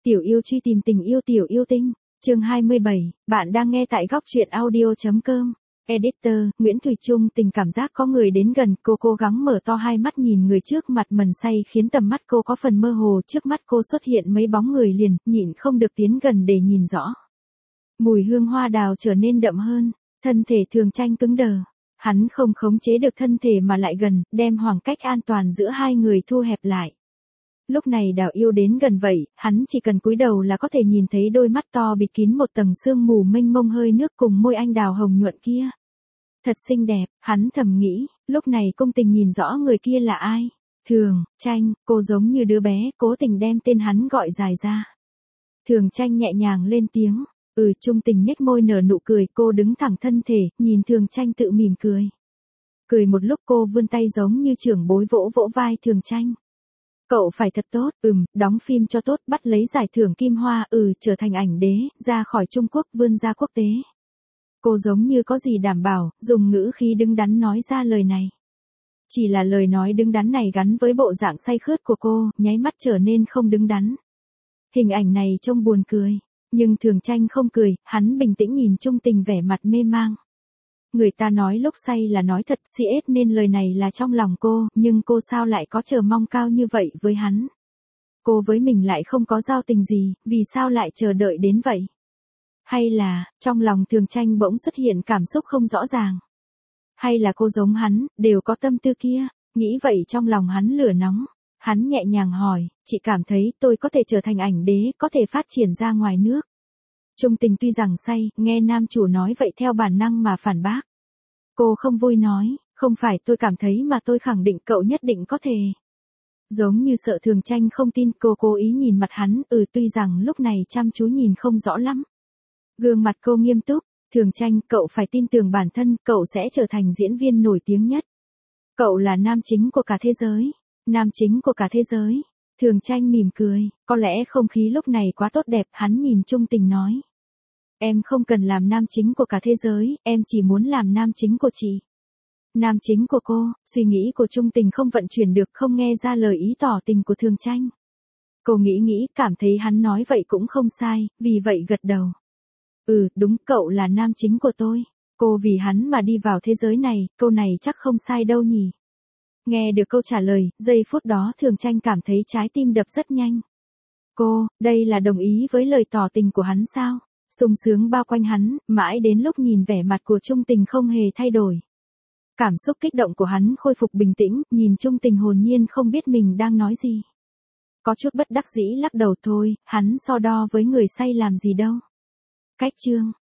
Tiểu yêu truy tìm tình yêu tiểu yêu tinh, chương 27, bạn đang nghe tại góc truyện audio.com. Editor, Nguyễn Thùy Trung tình cảm giác có người đến gần, cô cố gắng mở to hai mắt nhìn người trước mặt mần say khiến tầm mắt cô có phần mơ hồ, trước mắt cô xuất hiện mấy bóng người liền, nhịn không được tiến gần để nhìn rõ. Mùi hương hoa đào trở nên đậm hơn, thân thể Thường Tranh cứng đờ. Hắn không khống chế được thân thể mà lại gần, đem khoảng cách an toàn giữa hai người thu hẹp lại. Lúc này Đào Yêu đến gần vậy, hắn chỉ cần cúi đầu là có thể nhìn thấy đôi mắt to bịt kín một tầng sương mù mênh mông hơi nước cùng môi anh đào hồng nhuận kia. Thật xinh đẹp, hắn thầm nghĩ, lúc này Cung Tình nhìn rõ người kia là ai. Thường Tranh, cô giống như đứa bé, cố tình đem tên hắn gọi dài ra. Thường Tranh nhẹ nhàng lên tiếng, Trung Tình nhếch môi nở nụ cười, cô đứng thẳng thân thể, nhìn Thường Tranh tự mỉm cười. Cười một lúc cô vươn tay giống như trưởng bối vỗ vỗ vai Thường Tranh. Cậu phải thật tốt, đóng phim cho tốt, bắt lấy giải thưởng Kim Hoa, trở thành ảnh đế, ra khỏi Trung Quốc vươn ra quốc tế. Cô giống như có gì đảm bảo, dùng ngữ khí đứng đắn nói ra lời này. Chỉ là lời nói đứng đắn này gắn với bộ dạng say khướt của cô, nháy mắt trở nên không đứng đắn. Hình ảnh này trông buồn cười, nhưng Thường Tranh không cười, hắn bình tĩnh nhìn Trung Tình vẻ mặt mê mang. Người ta nói lúc say là nói thật, CS nên lời này là trong lòng cô, nhưng cô sao lại có chờ mong cao như vậy với hắn? Cô với mình lại không có giao tình gì, vì sao lại chờ đợi đến vậy? Hay là, trong lòng Thường Tranh bỗng xuất hiện cảm xúc không rõ ràng? Hay là cô giống hắn, đều có tâm tư kia? Nghĩ vậy trong lòng hắn lửa nóng. Hắn nhẹ nhàng hỏi, chị cảm thấy tôi có thể trở thành ảnh đế, có thể phát triển ra ngoài nước. Trung Tình tuy rằng say, nghe nam chủ nói vậy theo bản năng mà phản bác. Cô không vui nói, không phải tôi cảm thấy mà tôi khẳng định cậu nhất định có thể. Giống như sợ Thường Tranh không tin, cô cố ý nhìn mặt hắn, tuy rằng lúc này chăm chú nhìn không rõ lắm. Gương mặt cô nghiêm túc, Thường Tranh, cậu phải tin tưởng bản thân, cậu sẽ trở thành diễn viên nổi tiếng nhất. Cậu là nam chính của cả thế giới. Nam chính của cả thế giới. Thường Tranh mỉm cười, có lẽ không khí lúc này quá tốt đẹp, hắn nhìn Trung Tình nói. Em không cần làm nam chính của cả thế giới, em chỉ muốn làm nam chính của chị. Nam chính của cô, suy nghĩ của Trung Tình không vận chuyển được, không nghe ra lời ý tỏ tình của Thường Tranh. Cô nghĩ, cảm thấy hắn nói vậy cũng không sai, vì vậy gật đầu. Đúng, cậu là nam chính của tôi. Cô vì hắn mà đi vào thế giới này, câu này chắc không sai đâu nhỉ. Nghe được câu trả lời, giây phút đó Thường Tranh cảm thấy trái tim đập rất nhanh. Cô, đây là đồng ý với lời tỏ tình của hắn sao? Sung sướng bao quanh hắn, mãi đến lúc nhìn vẻ mặt của Trung Tình không hề thay đổi. Cảm xúc kích động của hắn khôi phục bình tĩnh, nhìn Trung Tình hồn nhiên không biết mình đang nói gì. Có chút bất đắc dĩ lắc đầu thôi, hắn so đo với người say làm gì đâu. Cách chương.